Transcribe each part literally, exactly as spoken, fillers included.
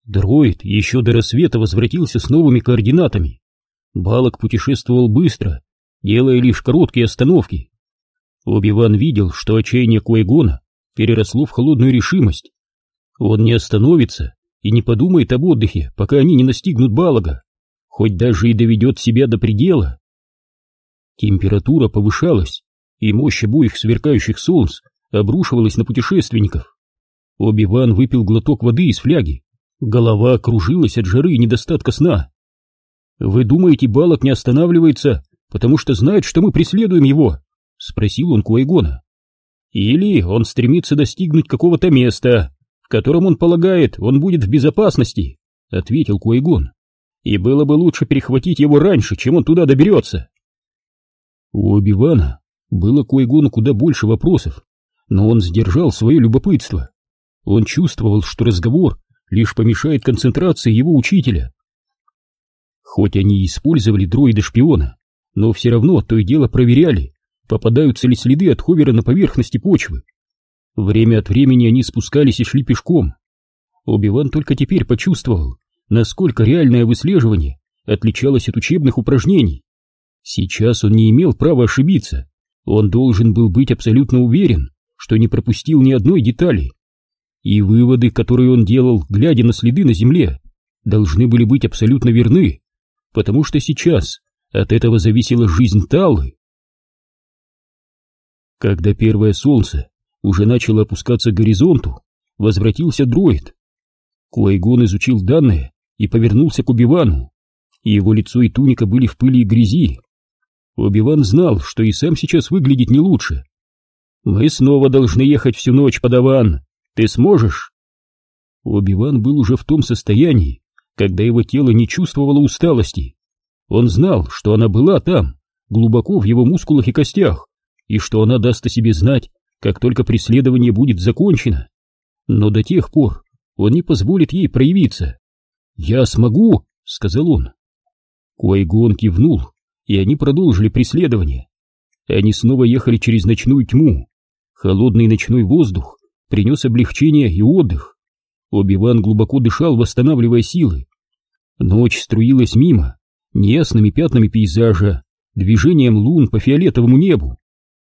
Дроид еще до рассвета возвратился с новыми координатами. Балок путешествовал быстро, делая лишь короткие остановки. Оби-Ван видел, что отчаяние Квай-Гона переросло в холодную решимость. Он не остановится и не подумает об отдыхе, пока они не настигнут Балага, хоть даже и доведет себя до предела. Температура повышалась, и мощь обоих сверкающих солнц обрушивалась на путешественников. Оби-Ван выпил глоток воды из фляги. Голова кружилась от жары и недостатка сна. «Вы думаете, Балак не останавливается, потому что знает, что мы преследуем его?» — спросил он Квай-Гона. «Или он стремится достигнуть какого-то места, в котором он полагает, он будет в безопасности», — ответил Квай-Гон. «И было бы лучше перехватить его раньше, чем он туда доберется». У Оби-Вана было к Квай-Гону куда больше вопросов, но он сдержал свое любопытство. Он чувствовал, что разговор лишь помешает концентрации его учителя. Хоть они и использовали дроида-шпиона, но все равно то и дело проверяли, попадаются ли следы от ховера на поверхности почвы. Время от времени они спускались и шли пешком. Оби-Ван только теперь почувствовал, насколько реальное выслеживание отличалось от учебных упражнений. Сейчас он не имел права ошибиться, он должен был быть абсолютно уверен, что не пропустил ни одной детали. И выводы, которые он делал, глядя на следы на земле, должны были быть абсолютно верны, потому что сейчас от этого зависела жизнь Таллы. Когда первое солнце уже начало опускаться к горизонту, возвратился дроид. Квай-Гон изучил данные и повернулся к Оби-Вану. Его лицо и туника были в пыли и грязи. Оби-Ван знал, что и сам сейчас выглядит не лучше. «Мы снова должны ехать всю ночь, подаван. Ты сможешь?» Оби-Ван был уже в том состоянии, когда его тело не чувствовало усталости. Он знал, что она была там, глубоко в его мускулах и костях, и что она даст о себе знать, как только преследование будет закончено. Но до тех пор он не позволит ей проявиться. «Я смогу», — сказал он. Квай-Гон кивнул, и они продолжили преследование. Они снова ехали через ночную тьму. Холодный ночной воздух принес облегчение и отдых. Оби-Ван глубоко дышал, восстанавливая силы. Ночь струилась мимо, неясными пятнами пейзажа, движением лун по фиолетовому небу.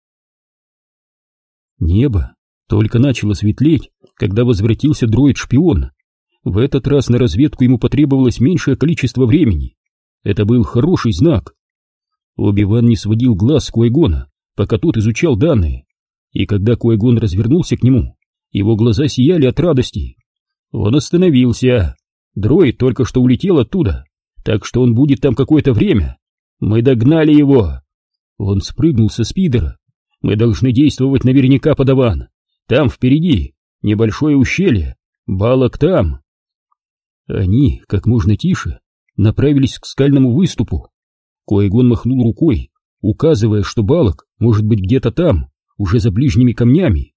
Небо только начало светлеть, когда возвратился дроид-шпион. В этот раз на разведку ему потребовалось меньшее количество времени. Это был хороший знак. Оби-Ван не сводил глаз с Квай-Гона, пока тот изучал данные, и когда Квай-Гон развернулся к нему, его глаза сияли от радости. Он остановился. Дроид только что улетел оттуда, так что он будет там какое-то время. Мы догнали его. Он спрыгнул со спидера. Мы должны действовать наверняка, подаван. Там впереди небольшое ущелье. Балок там. Они, как можно тише, направились к скальному выступу. Квай-Гон махнул рукой, указывая, что Балок может быть где-то там, уже за ближними камнями.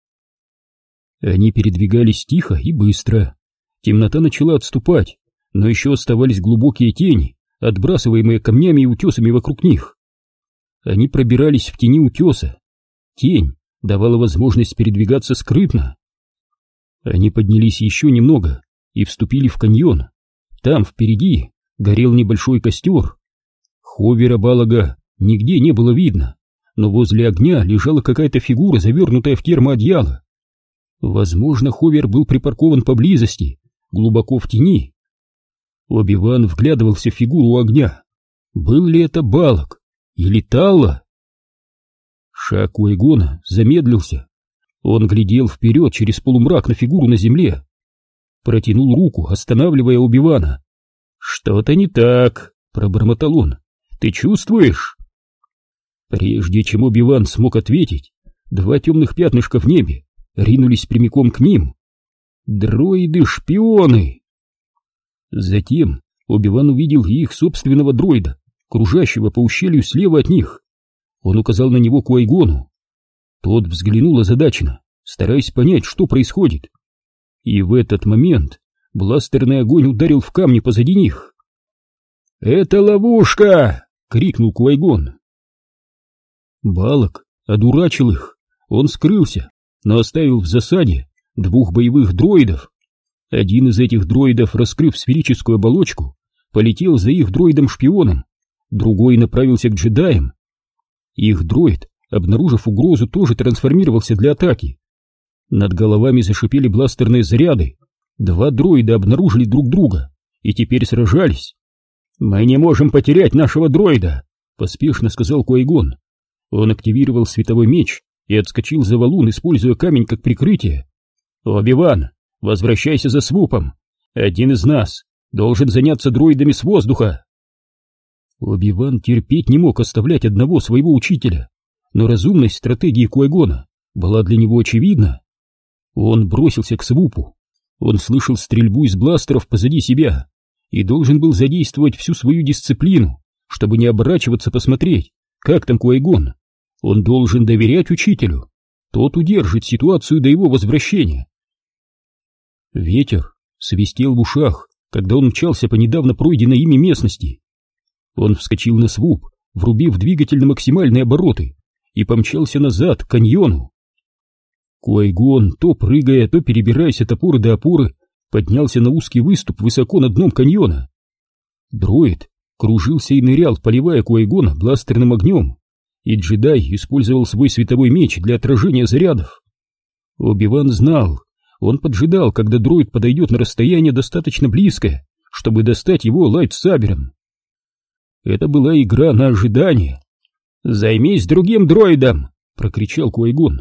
Они передвигались тихо и быстро. Темнота начала отступать, но еще оставались глубокие тени, отбрасываемые камнями и утесами вокруг них. Они пробирались в тени утеса. Тень давала возможность передвигаться скрытно. Они поднялись еще немного и вступили в каньон. Там впереди горел небольшой костер. Ховера Балага нигде не было видно, но возле огня лежала какая-то фигура, завернутая в термоодеяло. Возможно, ховер был припаркован поблизости, глубоко в тени. Оби-Ван вглядывался в фигуру у огня. Был ли это Балак или Талла? Шаг Квай-Гона замедлился. Он глядел вперед через полумрак на фигуру на земле. Протянул руку, останавливая Оби-Вана. «Что-то не так», — пробормотал он. «Ты чувствуешь?» Прежде чем Оби-Ван смог ответить, два темных пятнышка в небе ринулись прямиком к ним. Дроиды-шпионы! Затем Оби-Ван увидел и их собственного дроида, кружащего по ущелью слева от них. Он указал на него Квай-Гону. Тот взглянул озадаченно, стараясь понять, что происходит. И в этот момент бластерный огонь ударил в камни позади них. «Это ловушка!» — крикнул Квай-Гон. Балок одурачил их. Он скрылся, но оставил в засаде двух боевых дроидов. Один из этих дроидов, раскрыв сферическую оболочку, полетел за их дроидом-шпионом, другой направился к джедаям. Их дроид, обнаружив угрозу, тоже трансформировался для атаки. Над головами зашипели бластерные заряды. Два дроида обнаружили друг друга и теперь сражались. «Мы не можем потерять нашего дроида», — поспешно сказал Ки-Гон. Он активировал световой меч и отскочил за валун, используя камень как прикрытие. «Оби-Ван, возвращайся за свупом. Один из нас должен заняться дроидами с воздуха». Оби-Ван терпеть не мог оставлять одного своего учителя, но разумность стратегии Ки-Гона была для него очевидна. Он бросился к свупу. Он слышал стрельбу из бластеров позади себя и должен был задействовать всю свою дисциплину, чтобы не оборачиваться посмотреть, как там Ки-Гон. Он должен доверять учителю. Тот удержит ситуацию до его возвращения. Ветер свистел в ушах, когда он мчался по недавно пройденной ими местности. Он вскочил на свуп, врубив двигатель на максимальные обороты, и помчался назад, к каньону. Ки-Гон, то прыгая, то перебираясь от опоры до опоры, поднялся на узкий выступ высоко над дном каньона. Дроид кружился и нырял, поливая Ки-Гона бластерным огнем, и джедай использовал свой световой меч для отражения зарядов. Оби-Ван знал, он поджидал, когда дроид подойдет на расстояние достаточно близкое, чтобы достать его лайтсабером. Это была игра на ожидание. «Займись другим дроидом!» — прокричал Ки-Гон.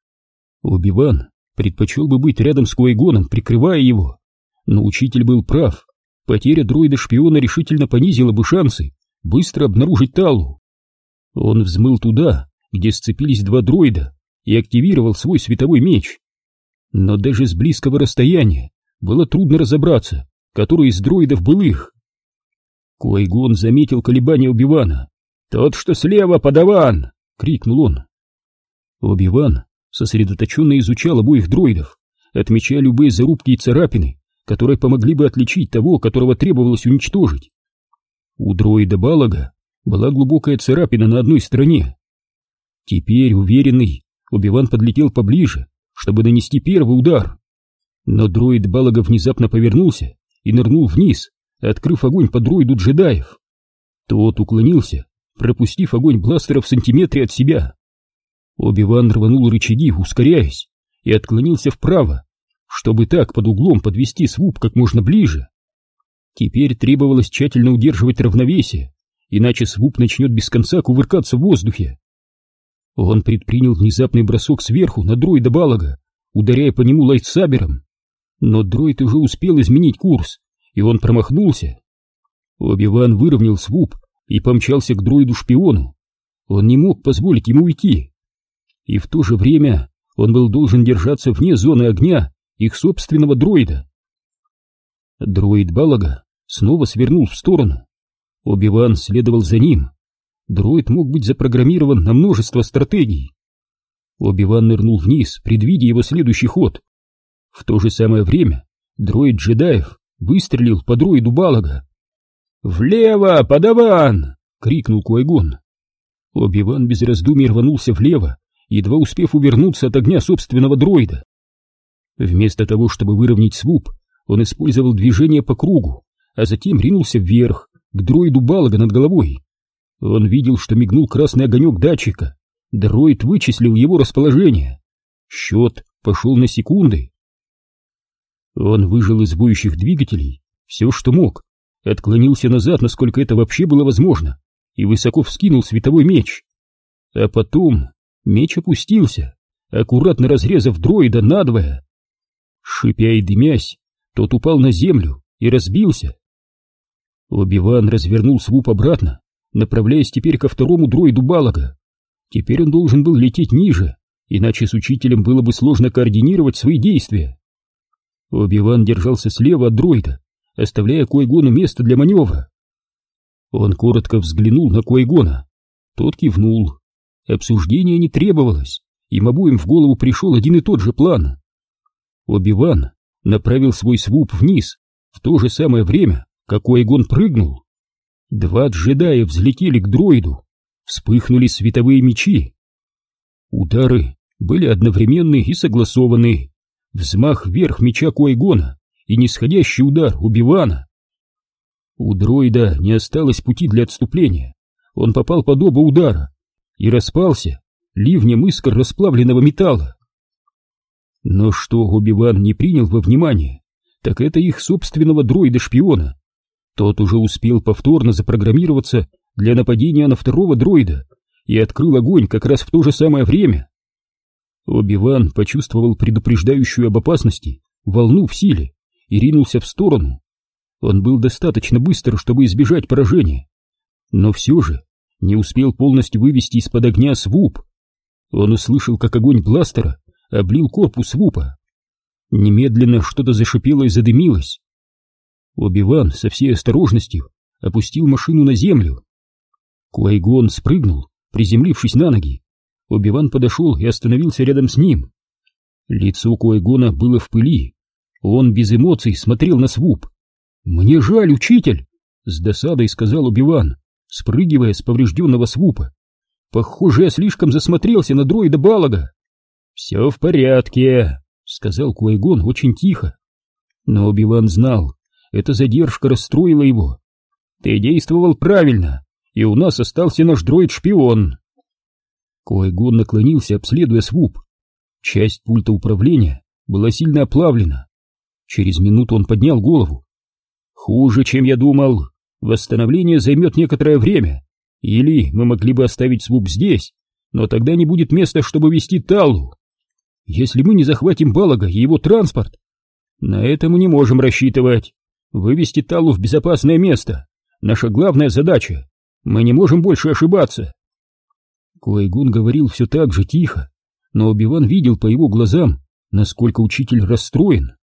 Оби-Ван предпочел бы быть рядом с Ки-Гоном, прикрывая его, но учитель был прав. Потеря дроида-шпиона решительно понизила бы шансы быстро обнаружить Таллу. Он взмыл туда, где сцепились два дроида, и активировал свой световой меч. Но даже с близкого расстояния было трудно разобраться, который из дроидов был их. Ки-Гон заметил колебания Оби-Вана. «Тот, что слева, подаван!» — крикнул он. Оби-Ван сосредоточенно изучал обоих дроидов, отмечая любые зарубки и царапины, которые помогли бы отличить того, которого требовалось уничтожить. У дроида Балага была глубокая царапина на одной стороне. Теперь, уверенный, Оби-Ван подлетел поближе, чтобы нанести первый удар. Но дроид Балага внезапно повернулся и нырнул вниз, открыв огонь по дроиду джедаев. Тот уклонился, пропустив огонь бластера в сантиметре от себя. Оби-Ван рванул рычаги, ускоряясь, и отклонился вправо, чтобы так под углом подвести свуп как можно ближе. Теперь требовалось тщательно удерживать равновесие, иначе свуп начнет без конца кувыркаться в воздухе. Он предпринял внезапный бросок сверху на дроида Балага, ударяя по нему лайтсабером. Но дроид уже успел изменить курс, и он промахнулся. Оби-Ван выровнял свуп и помчался к дроиду-шпиону. Он не мог позволить ему уйти. И в то же время он был должен держаться вне зоны огня их собственного дроида. Дроид Балага снова свернул в сторону. Оби-Ван следовал за ним. Дроид мог быть запрограммирован на множество стратегий. Оби-Ван нырнул вниз, предвидя его следующий ход. В то же самое время дроид джедаев выстрелил по дроиду Балага. «Влево, подаван!» — крикнул Ки-Гон. Оби-Ван без раздумий рванулся влево, едва успев увернуться от огня собственного дроида. Вместо того, чтобы выровнять свуп, он использовал движение по кругу, а затем ринулся вверх, к дроиду Балага над головой. Он видел, что мигнул красный огонек датчика. Дроид вычислил его расположение. Счет пошел на секунды. Он выжил из воющих двигателей все, что мог, отклонился назад, насколько это вообще было возможно, и высоко вскинул световой меч. А потом меч опустился, аккуратно разрезав дроида надвое. Шипя и дымясь, тот упал на землю и разбился. Оби-Ван развернул свуп обратно, направляясь теперь ко второму дроиду Балага. Теперь он должен был лететь ниже, иначе с учителем было бы сложно координировать свои действия. Оби-Ван держался слева от дроида, оставляя Ки-Гону место для маневра. Он коротко взглянул на Ки-Гона. Тот кивнул. Обсуждения не требовалось, им обоим в голову пришел один и тот же план. Оби-Ван направил свой свуп вниз в то же самое время, как Ки-Гон прыгнул. Два джедая взлетели к дроиду, вспыхнули световые мечи. Удары были одновременны и согласованы. Взмах вверх меча Ки-Гона и нисходящий удар Оби-Вана. У дроида не осталось пути для отступления. Он попал под оба удара и распался ливнем искр расплавленного металла. Но что Оби-Ван не принял во внимание, так это их собственного дроида-шпиона. Тот уже успел повторно запрограммироваться для нападения на второго дроида и открыл огонь как раз в то же самое время. Оби-Ван почувствовал предупреждающую об опасности волну в силе и ринулся в сторону. Он был достаточно быстр, чтобы избежать поражения, но все же не успел полностью вывести из-под огня свуп. Он услышал, как огонь бластера облил корпус свупа. Немедленно что-то зашипело и задымилось. Оби-Ван со всей осторожностью опустил машину на землю. Квай-Гон спрыгнул, приземлившись на ноги. Оби-Ван подошел и остановился рядом с ним. Лицо Квай-Гона было в пыли. Он без эмоций смотрел на свуп. «Мне жаль, учитель!» — с досадой сказал Оби-Ван, спрыгивая с поврежденного свупа. «Похоже, я слишком засмотрелся на дроида Балага». «Все в порядке», — сказал Квай-Гон очень тихо. Но Оби-Ван знал, эта задержка расстроила его. «Ты действовал правильно, и у нас остался наш дроид-шпион». Квай-Гон наклонился, обследуя свуп. Часть пульта управления была сильно оплавлена. Через минуту он поднял голову. «Хуже, чем я думал. Восстановление займет некоторое время. Или мы могли бы оставить свуп здесь, но тогда не будет места, чтобы везти Таллу. Если мы не захватим Балага и его транспорт, на это мы не можем рассчитывать. Вывести Таллу в безопасное место — наша главная задача. Мы не можем больше ошибаться». Квай-Гон говорил все так же тихо, но Оби-Ван видел по его глазам, насколько учитель расстроен,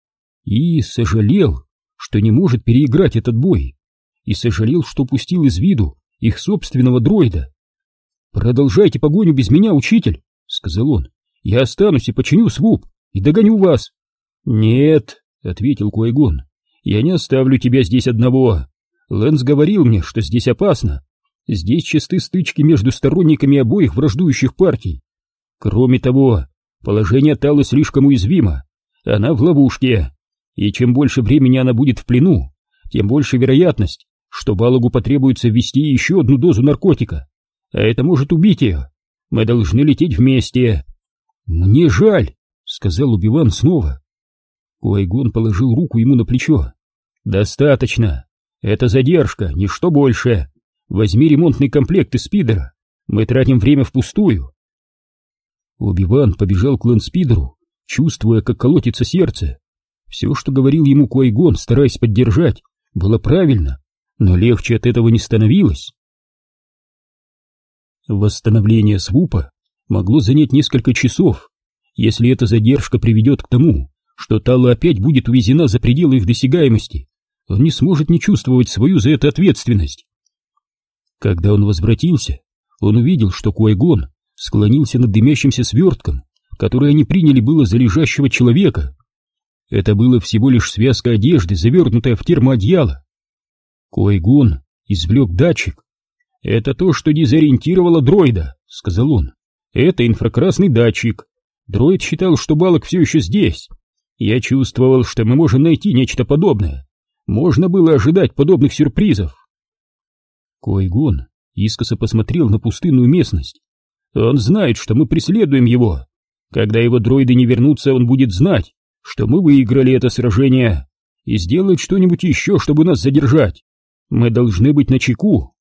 и сожалел, что не может переиграть этот бой, и сожалел, что упустил из виду их собственного дроида. «Продолжайте погоню без меня, учитель», — сказал он. «Я останусь и починю свуп, и догоню вас». «Нет», — ответил Квай-Гон, — «я не оставлю тебя здесь одного. Лэнс говорил мне, что здесь опасно. Здесь часты стычки между сторонниками обоих враждующих партий. Кроме того, положение Таллы слишком уязвимо. Она в ловушке, и чем больше времени она будет в плену, тем больше вероятность, что Балагу потребуется ввести еще одну дозу наркотика, а это может убить ее. Мы должны лететь вместе». «Мне жаль», — сказал Оби-Ван снова. Квай-Гон положил руку ему на плечо. «Достаточно. Это задержка, ничто больше. Возьми ремонтный комплект из спидера. Мы тратим время впустую». Оби-Ван побежал к лэндспидеру, чувствуя, как колотится сердце. Все, что говорил ему Квай-Гон, стараясь поддержать, было правильно, но легче от этого не становилось. Восстановление свупа могло занять несколько часов, если эта задержка приведет к тому, что Талла опять будет увезена за пределы их досягаемости. Он не сможет не чувствовать свою за это ответственность. Когда он возвратился, он увидел, что Квай-Гон склонился над дымящимся свертком, который они приняли было за лежащего человека. Это было всего лишь связка одежды, завернутая в термоодеяло. Квай-Гон извлек датчик. «Это то, что дезориентировало дроида», — сказал он. «Это инфракрасный датчик. Дроид считал, что Балаг все еще здесь. Я чувствовал, что мы можем найти нечто подобное. Можно было ожидать подобных сюрпризов». Квай-Гон искоса посмотрел на пустынную местность. «Он знает, что мы преследуем его. Когда его дроиды не вернутся, он будет знать, что мы выиграли это сражение, и сделает что-нибудь еще, чтобы нас задержать. Мы должны быть начеку».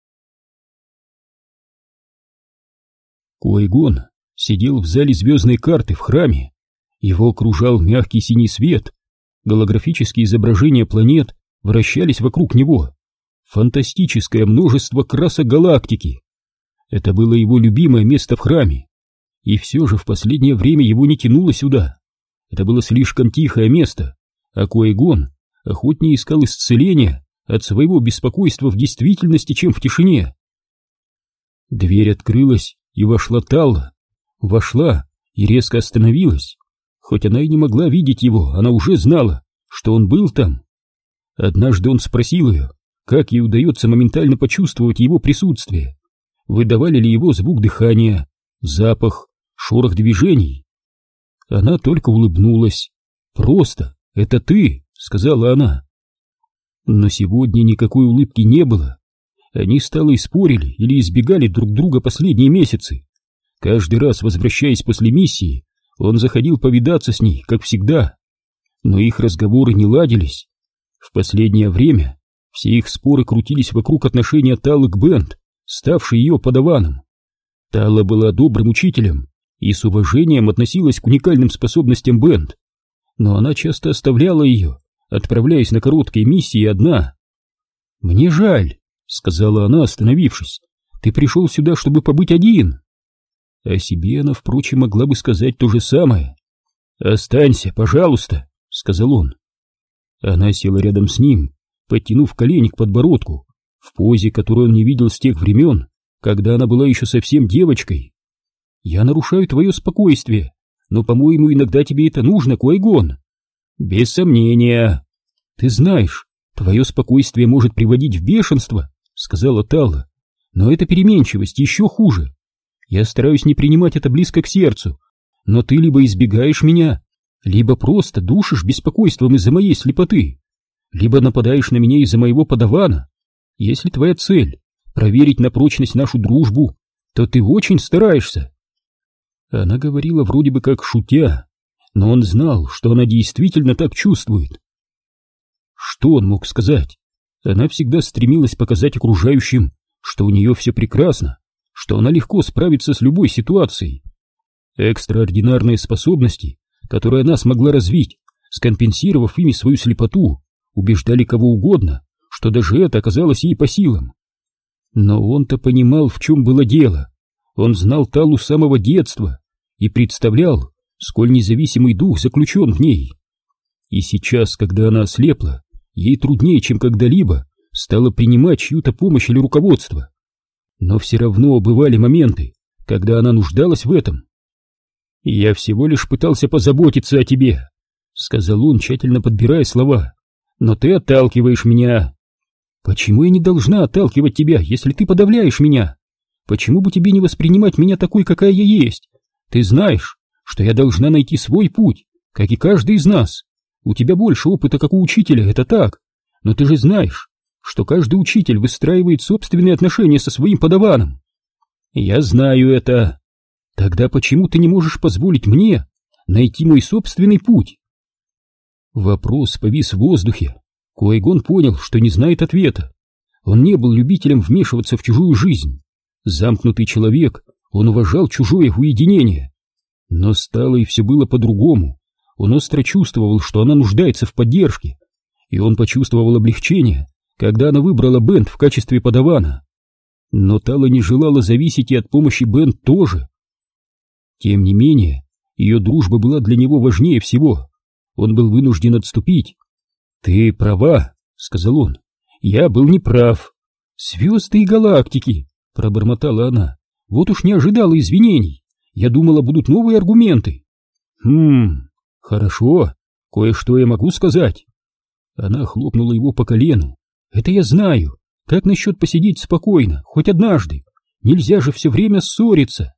Квай-Гон сидел в зале звездной карты в храме. Его окружал мягкий синий свет. Голографические изображения планет вращались вокруг него. Фантастическое множество красок галактики. Это было его любимое место в храме. И все же в последнее время его не тянуло сюда. Это было слишком тихое место, а Квай-Гон охотнее искал исцеления от своего беспокойства в действительности, чем в тишине. Дверь открылась, и вошла Талла. Вошла и резко остановилась. Хоть она и не могла видеть его, она уже знала, что он был там. Однажды он спросил ее, как ей удается моментально почувствовать его присутствие. Выдавали ли его звук дыхания, запах, шорох движений. Она только улыбнулась. «Просто, это ты», — сказала она. Но сегодня никакой улыбки не было. Они с Талой спорили или избегали друг друга последние месяцы. Каждый раз, возвращаясь после миссии, он заходил повидаться с ней, как всегда. Но их разговоры не ладились. В последнее время все их споры крутились вокруг отношения Талы к Бент, ставшей ее подаваном. Тала была добрым учителем и с уважением относилась к уникальным способностям Бент, но она часто оставляла ее, отправляясь на короткие миссии одна. «Мне жаль», — сказала она, остановившись, — «ты пришел сюда, чтобы побыть один». О себе она, впрочем, могла бы сказать то же самое. «Останься, пожалуйста», — сказал он. Она села рядом с ним, подтянув колени к подбородку, в позе, которую он не видел с тех времен, когда она была еще совсем девочкой. «Я нарушаю твое спокойствие, но, по-моему, иногда тебе это нужно, Куай-Гон». «Без сомнения». «Ты знаешь, твое спокойствие может приводить в бешенство», — сказала Тала, — «но эта переменчивость еще хуже. Я стараюсь не принимать это близко к сердцу, но ты либо избегаешь меня, либо просто душишь беспокойством из-за моей слепоты, либо нападаешь на меня из-за моего подавана. Если твоя цель — проверить на прочность нашу дружбу, то ты очень стараешься». Она говорила вроде бы как шутя, но он знал, что она действительно так чувствует. Что он мог сказать? Она всегда стремилась показать окружающим, что у нее все прекрасно, что она легко справится с любой ситуацией. Экстраординарные способности, которые она смогла развить, скомпенсировав ими свою слепоту, убеждали кого угодно, что даже это оказалось ей по силам. Но он-то понимал, в чем было дело. Он знал Талу с самого детства и представлял, сколь независимый дух заключен в ней. И сейчас, когда она ослепла, ей труднее, чем когда-либо, стало принимать чью-то помощь или руководство. Но все равно бывали моменты, когда она нуждалась в этом. «Я всего лишь пытался позаботиться о тебе», — сказал он, тщательно подбирая слова, — «но ты отталкиваешь меня». «Почему я не должна отталкивать тебя, если ты подавляешь меня? Почему бы тебе не воспринимать меня такой, какая я есть? Ты знаешь, что я должна найти свой путь, как и каждый из нас. У тебя больше опыта, как у учителя, это так. Но ты же знаешь, что каждый учитель выстраивает собственные отношения со своим подаваном». «Я знаю это. Тогда почему ты не можешь позволить мне найти мой собственный путь?» Вопрос повис в воздухе. Куай-Гон понял, что не знает ответа. Он не был любителем вмешиваться в чужую жизнь. Замкнутый человек, он уважал чужое уединение. Но с Талой все было по-другому. Он остро чувствовал, что она нуждается в поддержке, и он почувствовал облегчение, когда она выбрала Бент в качестве подавана. Но Тала не желала зависеть и от помощи Бент тоже. Тем не менее, ее дружба была для него важнее всего. Он был вынужден отступить. «Ты права», — сказал он, — «я был неправ». «Звезды и галактики», — пробормотала она, — «вот уж не ожидала извинений. Я думала, будут новые аргументы». «Хм, хорошо, кое-что я могу сказать». Она хлопнула его по колену. «Это я знаю. Как насчет посидеть спокойно, хоть однажды? Нельзя же все время ссориться».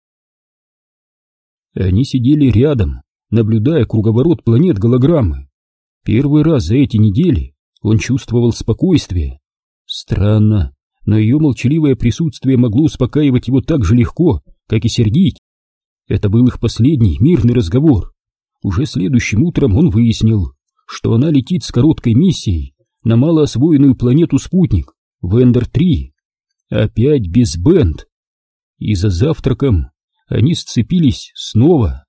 Они сидели рядом, наблюдая круговорот планет-голограммы. Первый раз за эти недели он чувствовал спокойствие. Странно, но ее молчаливое присутствие могло успокаивать его так же легко, как и сердить. Это был их последний мирный разговор. Уже следующим утром он выяснил, что она летит с короткой миссией на малоосвоенную планету-спутник Вендер три. Опять без Бент. И за завтраком они сцепились снова.